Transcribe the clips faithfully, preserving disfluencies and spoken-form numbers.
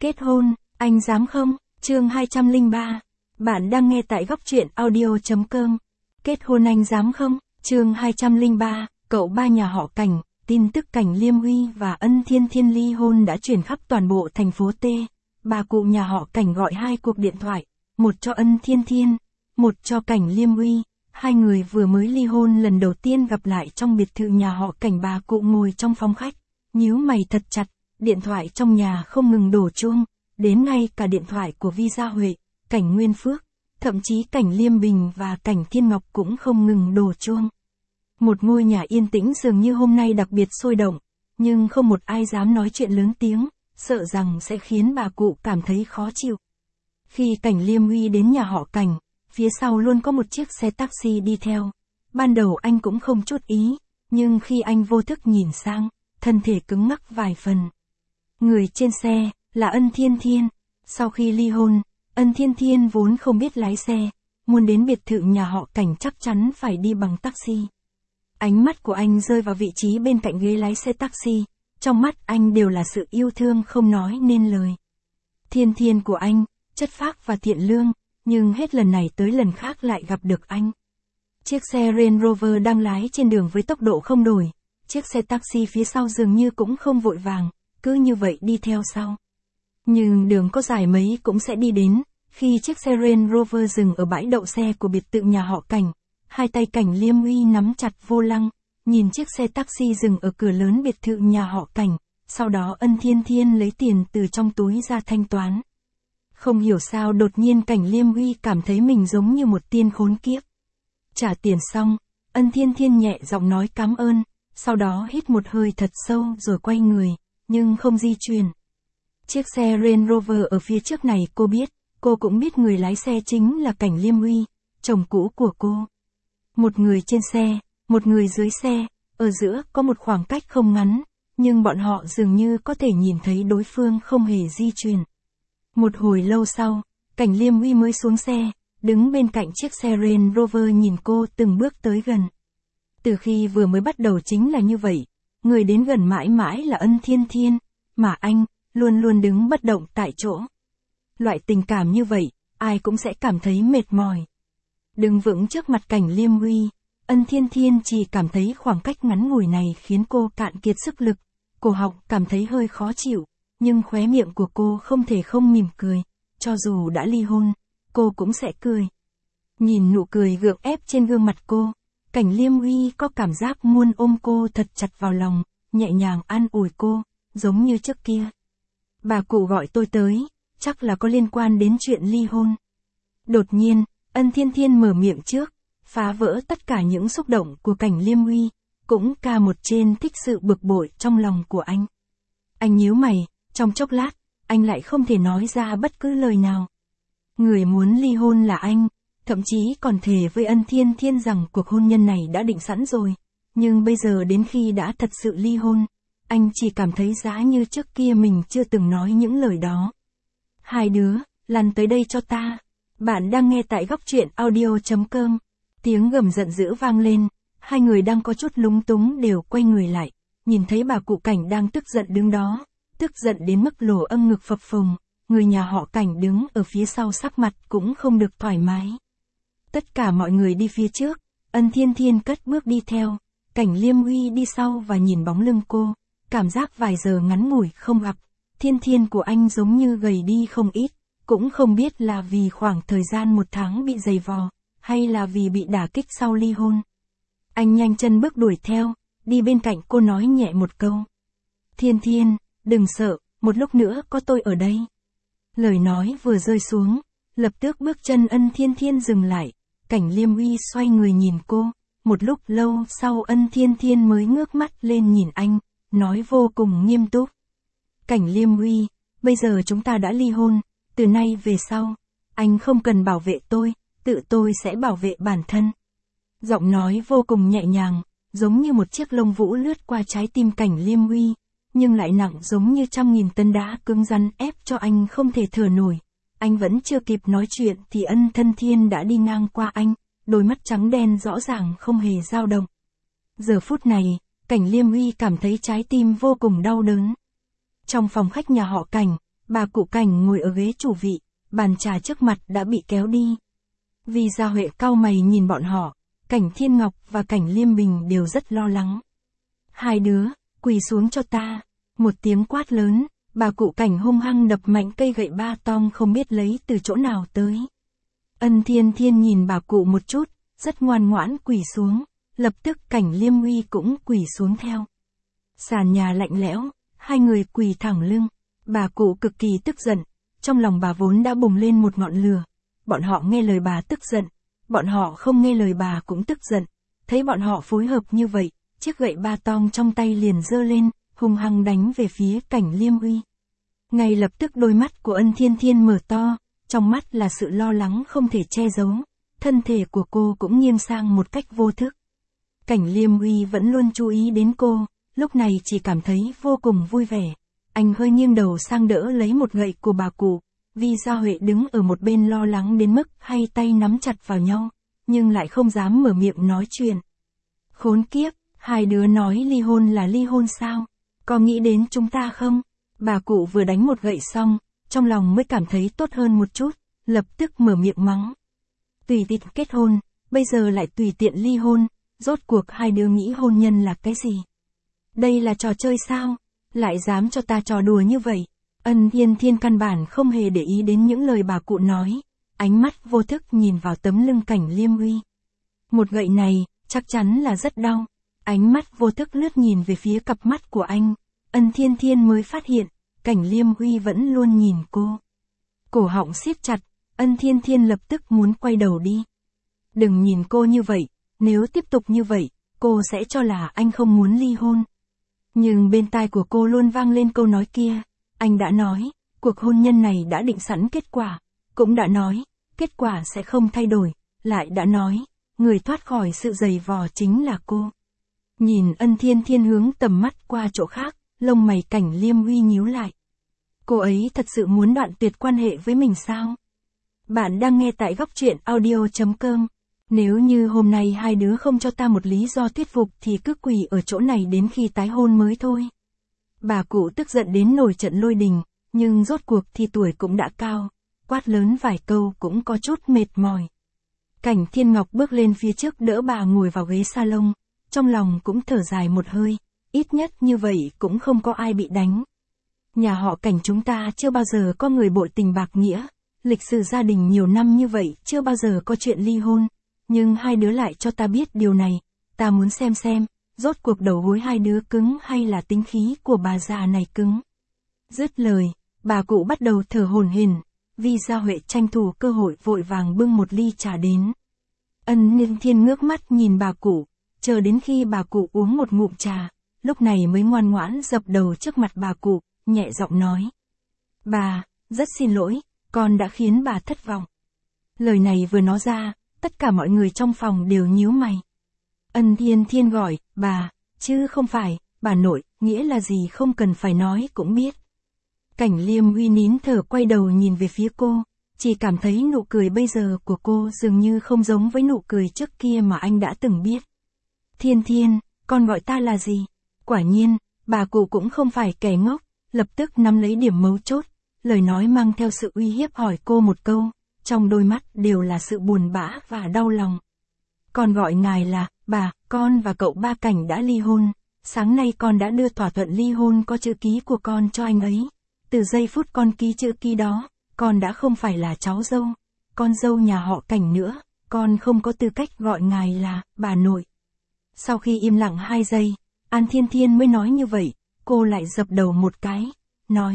Kết hôn, anh dám không? Chương hai trăm lẻ ba. Bạn đang nghe tại góc truyện audio.com. Kết hôn anh dám không? Chương hai trăm lẻ ba. Cậu ba nhà họ Cảnh. Tin tức Cảnh Liêm Huy và Ân Thiên Thiên ly hôn đã truyền khắp toàn bộ thành phố T. Bà cụ nhà họ Cảnh gọi hai cuộc điện thoại, một cho Ân Thiên Thiên, một cho Cảnh Liêm Huy. Hai người vừa mới ly hôn lần đầu tiên gặp lại trong biệt thự nhà họ Cảnh. Bà cụ ngồi trong phòng khách, nhíu mày thật chặt, điện thoại trong nhà không ngừng đổ chuông, đến ngay cả điện thoại của Vi Gia Huệ, Cảnh Nguyên Phước, thậm chí Cảnh Liêm Bình và Cảnh Thiên Ngọc cũng không ngừng đổ chuông. Một ngôi nhà yên tĩnh dường như hôm nay đặc biệt sôi động, nhưng không một ai dám nói chuyện lớn tiếng, sợ rằng sẽ khiến bà cụ cảm thấy khó chịu. Khi Cảnh Liêm Huy đến nhà họ Cảnh, phía sau luôn có một chiếc xe taxi đi theo. Ban đầu anh cũng không chút ý, nhưng khi anh vô thức nhìn sang, thân thể cứng ngắc vài phần. Người trên xe là Ân Thiên Thiên. Sau khi ly hôn, Ân Thiên Thiên vốn không biết lái xe, muốn đến biệt thự nhà họ Cảnh chắc chắn phải đi bằng taxi. Ánh mắt của anh rơi vào vị trí bên cạnh ghế lái xe taxi, trong mắt anh đều là sự yêu thương không nói nên lời. Thiên Thiên của anh, chất phác và thiện lương, nhưng hết lần này tới lần khác lại gặp được anh. Chiếc xe Range Rover đang lái trên đường với tốc độ không đổi, chiếc xe taxi phía sau dường như cũng không vội vàng, cứ như vậy đi theo sau. Nhưng đường có dài mấy cũng sẽ đi đến, khi chiếc xe Range Rover dừng ở bãi đậu xe của biệt thự nhà họ Cảnh, hai tay Cảnh Liêm Huy nắm chặt vô lăng, nhìn chiếc xe taxi dừng ở cửa lớn biệt thự nhà họ Cảnh, sau đó Ân Thiên Thiên lấy tiền từ trong túi ra thanh toán. Không hiểu sao đột nhiên Cảnh Liêm Huy cảm thấy mình giống như một tiên khốn kiếp. Trả tiền xong, Ân Thiên Thiên nhẹ giọng nói cảm ơn, sau đó hít một hơi thật sâu rồi quay người, nhưng không di chuyển. Chiếc xe Range Rover ở phía trước này cô biết, cô cũng biết người lái xe chính là Cảnh Liêm Huy, chồng cũ của cô. Một người trên xe, một người dưới xe, ở giữa có một khoảng cách không ngắn, nhưng bọn họ dường như có thể nhìn thấy đối phương không hề di chuyển. Một hồi lâu sau, Cảnh Liêm Huy mới xuống xe, đứng bên cạnh chiếc xe Range Rover nhìn cô từng bước tới gần. Từ khi vừa mới bắt đầu chính là như vậy, người đến gần mãi mãi là Ân Thiên Thiên, mà anh, luôn luôn đứng bất động tại chỗ. Loại tình cảm như vậy, ai cũng sẽ cảm thấy mệt mỏi. Đứng vững trước mặt Cảnh Liêm Huy, Ân Thiên Thiên chỉ cảm thấy khoảng cách ngắn ngủi này khiến cô cạn kiệt sức lực, cổ họng cảm thấy hơi khó chịu, nhưng khóe miệng của cô không thể không mỉm cười, cho dù đã ly hôn, cô cũng sẽ cười. Nhìn nụ cười gượng ép trên gương mặt cô, Cảnh Liêm Huy có cảm giác muốn ôm cô thật chặt vào lòng, nhẹ nhàng an ủi cô, giống như trước kia. Bà cụ gọi tôi tới, chắc là có liên quan đến chuyện ly hôn. Đột nhiên, Ân Thiên Thiên mở miệng trước, phá vỡ tất cả những xúc động của Cảnh Liêm Huy, cũng ca một trên thích sự bực bội trong lòng của anh. Anh nhíu mày, trong chốc lát, anh lại không thể nói ra bất cứ lời nào. Người muốn ly hôn là anh, thậm chí còn thề với Ân Thiên Thiên rằng cuộc hôn nhân này đã định sẵn rồi, nhưng bây giờ đến khi đã thật sự ly hôn, anh chỉ cảm thấy giá như trước kia mình chưa từng nói những lời đó. Hai đứa, lăn tới đây cho ta. Bạn đang nghe tại góc truyện audio.com. Tiếng gầm giận dữ vang lên, hai người đang có chút lúng túng đều quay người lại, nhìn thấy bà cụ Cảnh đang tức giận đứng đó, tức giận đến mức lồ âm ngực phập phồng, người nhà họ Cảnh đứng ở phía sau sắc mặt cũng không được thoải mái. Tất cả mọi người đi phía trước, Ân Thiên Thiên cất bước đi theo, Cảnh Liêm Huy đi sau và nhìn bóng lưng cô, cảm giác vài giờ ngắn ngủi không gặp, Thiên Thiên của anh giống như gầy đi không ít, cũng không biết là vì khoảng thời gian một tháng bị dày vò, hay là vì bị đả kích sau ly hôn. Anh nhanh chân bước đuổi theo, đi bên cạnh cô nói nhẹ một câu. Thiên Thiên, đừng sợ, một lúc nữa có tôi ở đây. Lời nói vừa rơi xuống, lập tức bước chân Ân Thiên Thiên dừng lại, Cảnh Liêm Huy xoay người nhìn cô, một lúc lâu sau Ân Thiên Thiên mới ngước mắt lên nhìn anh, nói vô cùng nghiêm túc. Cảnh Liêm Huy, bây giờ chúng ta đã ly hôn, từ nay về sau, anh không cần bảo vệ tôi, tự tôi sẽ bảo vệ bản thân. Giọng nói vô cùng nhẹ nhàng, giống như một chiếc lông vũ lướt qua trái tim Cảnh Liêm Huy, nhưng lại nặng giống như trăm nghìn tấn đá cứng rắn ép cho anh không thể thở nổi. Anh vẫn chưa kịp nói chuyện thì Ân Thân Thiên đã đi ngang qua anh, đôi mắt trắng đen rõ ràng không hề dao động. Giờ phút này, Cảnh Liêm Huy cảm thấy trái tim vô cùng đau đớn. Trong phòng khách nhà họ Cảnh, bà cụ Cảnh ngồi ở ghế chủ vị, bàn trà trước mặt đã bị kéo đi. Vi Gia Huệ cau mày nhìn bọn họ, Cảnh Thiên Ngọc và Cảnh Liêm Bình đều rất lo lắng. Hai đứa, quỳ xuống cho ta. Một tiếng quát lớn, bà cụ Cảnh hung hăng đập mạnh cây gậy ba tong không biết lấy từ chỗ nào tới. Ân Thiên Thiên nhìn bà cụ một chút, rất ngoan ngoãn quỳ xuống, lập tức Cảnh Liêm Uy cũng quỳ xuống theo. Sàn nhà lạnh lẽo, hai người quỳ thẳng lưng, bà cụ cực kỳ tức giận, trong lòng bà vốn đã bùng lên một ngọn lửa. Bọn họ nghe lời bà tức giận, bọn họ không nghe lời bà cũng tức giận, thấy bọn họ phối hợp như vậy, chiếc gậy ba tong trong tay liền giơ lên, hung hăng đánh về phía Cảnh Liêm Uy. Ngay lập tức đôi mắt của Ân Thiên Thiên mở to, trong mắt là sự lo lắng không thể che giấu, thân thể của cô cũng nghiêng sang một cách vô thức. Cảnh Liêm Uy vẫn luôn chú ý đến cô, lúc này chỉ cảm thấy vô cùng vui vẻ. Anh hơi nghiêng đầu sang đỡ lấy một gậy của bà cụ. Vi Gia Huệ đứng ở một bên lo lắng đến mức hai tay nắm chặt vào nhau, nhưng lại không dám mở miệng nói chuyện. Khốn kiếp, hai đứa nói ly hôn là ly hôn sao? Có nghĩ đến chúng ta không? Bà cụ vừa đánh một gậy xong, trong lòng mới cảm thấy tốt hơn một chút, lập tức mở miệng mắng. Tùy tiện kết hôn, bây giờ lại tùy tiện ly hôn, rốt cuộc hai đứa nghĩ hôn nhân là cái gì? Đây là trò chơi sao? Lại dám cho ta trò đùa như vậy? Ân Thiên Thiên căn bản không hề để ý đến những lời bà cụ nói, ánh mắt vô thức nhìn vào tấm lưng Cảnh Liêm Uy. Một gậy này, chắc chắn là rất đau. Ánh mắt vô thức lướt nhìn về phía cặp mắt của anh, Ân Thiên Thiên mới phát hiện, Cảnh Liêm Uy vẫn luôn nhìn cô. Cổ họng siết chặt, Ân Thiên Thiên lập tức muốn quay đầu đi. Đừng nhìn cô như vậy, nếu tiếp tục như vậy, cô sẽ cho là anh không muốn ly hôn. Nhưng bên tai của cô luôn vang lên câu nói kia. Anh đã nói, cuộc hôn nhân này đã định sẵn kết quả, cũng đã nói, kết quả sẽ không thay đổi, lại đã nói, người thoát khỏi sự giày vò chính là cô. Nhìn Ân Thiên Thiên hướng tầm mắt qua chỗ khác, lông mày Cảnh Liêm Uy nhíu lại. Cô ấy thật sự muốn đoạn tuyệt quan hệ với mình sao? Bạn đang nghe tại góc truyện audio chấm com. Nếu như hôm nay hai đứa không cho ta một lý do thuyết phục thì cứ quỳ ở chỗ này đến khi tái hôn mới thôi. Bà cụ tức giận đến nổi trận lôi đình, nhưng rốt cuộc thì tuổi cũng đã cao, quát lớn vài câu cũng có chút mệt mỏi. Cảnh Thiên Ngọc bước lên phía trước đỡ bà ngồi vào ghế salon, trong lòng cũng thở dài một hơi, ít nhất như vậy cũng không có ai bị đánh. Nhà họ Cảnh chúng ta chưa bao giờ có người bội tình bạc nghĩa, lịch sử gia đình nhiều năm như vậy chưa bao giờ có chuyện ly hôn, nhưng hai đứa lại cho ta biết điều này, ta muốn xem xem. Rốt cuộc đầu gối hai đứa cứng hay là tính khí của bà già này cứng. Dứt lời, bà cụ bắt đầu thở hổn hển. Vi Gia Huệ tranh thủ cơ hội vội vàng bưng một ly trà đến. Ân Thiên Thiên ngước mắt nhìn bà cụ, chờ đến khi bà cụ uống một ngụm trà, lúc này mới ngoan ngoãn dập đầu trước mặt bà cụ, nhẹ giọng nói. Bà, rất xin lỗi, con đã khiến bà thất vọng. Lời này vừa nói ra, tất cả mọi người trong phòng đều nhíu mày. Ân Thiên Thiên gọi, bà, chứ không phải, bà nội, nghĩa là gì không cần phải nói cũng biết. Cảnh Liêm Uy nín thở quay đầu nhìn về phía cô, chỉ cảm thấy nụ cười bây giờ của cô dường như không giống với nụ cười trước kia mà anh đã từng biết. Thiên Thiên, con gọi ta là gì? Quả nhiên, bà cụ cũng không phải kẻ ngốc, lập tức nắm lấy điểm mấu chốt, lời nói mang theo sự uy hiếp hỏi cô một câu, trong đôi mắt đều là sự buồn bã và đau lòng. Con gọi ngài là, bà, con và cậu Ba Cảnh đã ly hôn, sáng nay con đã đưa thỏa thuận ly hôn có chữ ký của con cho anh ấy. Từ giây phút con ký chữ ký đó, con đã không phải là cháu dâu, con dâu nhà họ Cảnh nữa, con không có tư cách gọi ngài là, bà nội. Sau khi im lặng hai giây, An Thiên Thiên mới nói như vậy, cô lại dập đầu một cái, nói.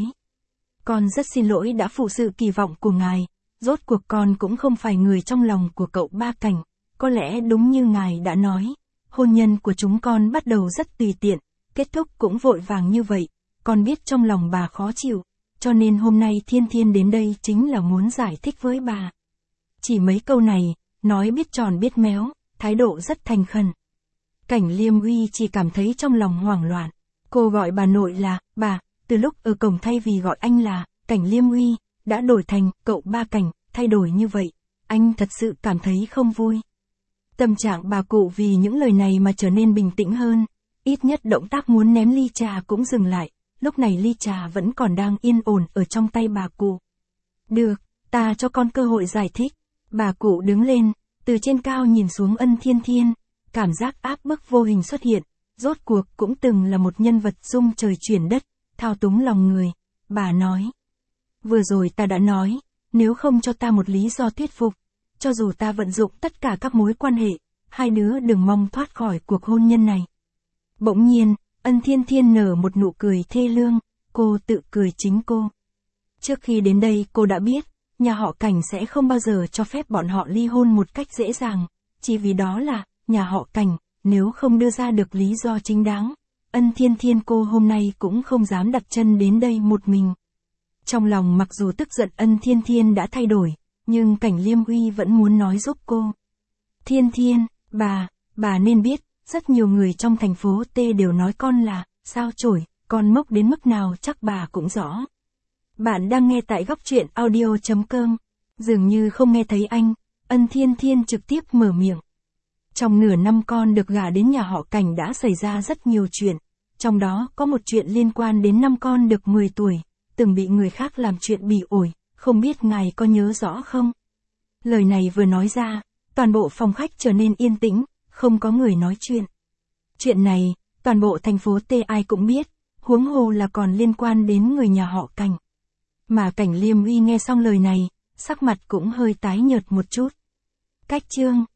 Con rất xin lỗi đã phụ sự kỳ vọng của ngài, rốt cuộc con cũng không phải người trong lòng của cậu Ba Cảnh. Có lẽ đúng như ngài đã nói, hôn nhân của chúng con bắt đầu rất tùy tiện, kết thúc cũng vội vàng như vậy, con biết trong lòng bà khó chịu, cho nên hôm nay Thiên Thiên đến đây chính là muốn giải thích với bà. Chỉ mấy câu này, nói biết tròn biết méo, thái độ rất thành khẩn. Cảnh Liêm Uy chỉ cảm thấy trong lòng hoảng loạn, cô gọi bà nội là, bà, từ lúc ở cổng thay vì gọi anh là, Cảnh Liêm Uy, đã đổi thành, cậu Ba Cảnh, thay đổi như vậy, anh thật sự cảm thấy không vui. Tâm trạng bà cụ vì những lời này mà trở nên bình tĩnh hơn, ít nhất động tác muốn ném ly trà cũng dừng lại, lúc này ly trà vẫn còn đang yên ổn ở trong tay bà cụ. Được, ta cho con cơ hội giải thích. Bà cụ đứng lên, từ trên cao nhìn xuống Ân Thiên Thiên, cảm giác áp bức vô hình xuất hiện, rốt cuộc cũng từng là một nhân vật rung trời chuyển đất, thao túng lòng người. Bà nói, vừa rồi ta đã nói, nếu không cho ta một lý do thuyết phục, cho dù ta vận dụng tất cả các mối quan hệ, hai đứa đừng mong thoát khỏi cuộc hôn nhân này. Bỗng nhiên, Ân Thiên Thiên nở một nụ cười thê lương, cô tự cười chính cô. Trước khi đến đây cô đã biết, nhà họ Cảnh sẽ không bao giờ cho phép bọn họ ly hôn một cách dễ dàng, chỉ vì đó là, nhà họ Cảnh, nếu không đưa ra được lý do chính đáng, Ân Thiên Thiên cô hôm nay cũng không dám đặt chân đến đây một mình. Trong lòng mặc dù tức giận Ân Thiên Thiên đã thay đổi, nhưng Cảnh Liêm Uy vẫn muốn nói giúp cô. Thiên Thiên, bà, bà nên biết, rất nhiều người trong thành phố T đều nói con là, sao chổi, con mốc đến mức nào chắc bà cũng rõ. Bạn đang nghe tại góc truyện audio chấm com. Dường như không nghe thấy anh, Ân Thiên Thiên trực tiếp mở miệng. Trong nửa năm con được gả đến nhà họ Cảnh đã xảy ra rất nhiều chuyện, trong đó có một chuyện liên quan đến năm con được mười tuổi, từng bị người khác làm chuyện bỉ ổi, không biết ngài có nhớ rõ không? Lời này vừa nói ra, toàn bộ phòng khách trở nên yên tĩnh, không có người nói chuyện. Chuyện này, toàn bộ thành phố T ai cũng biết, huống hồ là còn liên quan đến người nhà họ Cảnh. Mà Cảnh Liêm Uy nghe xong lời này, sắc mặt cũng hơi tái nhợt một chút. Cách chương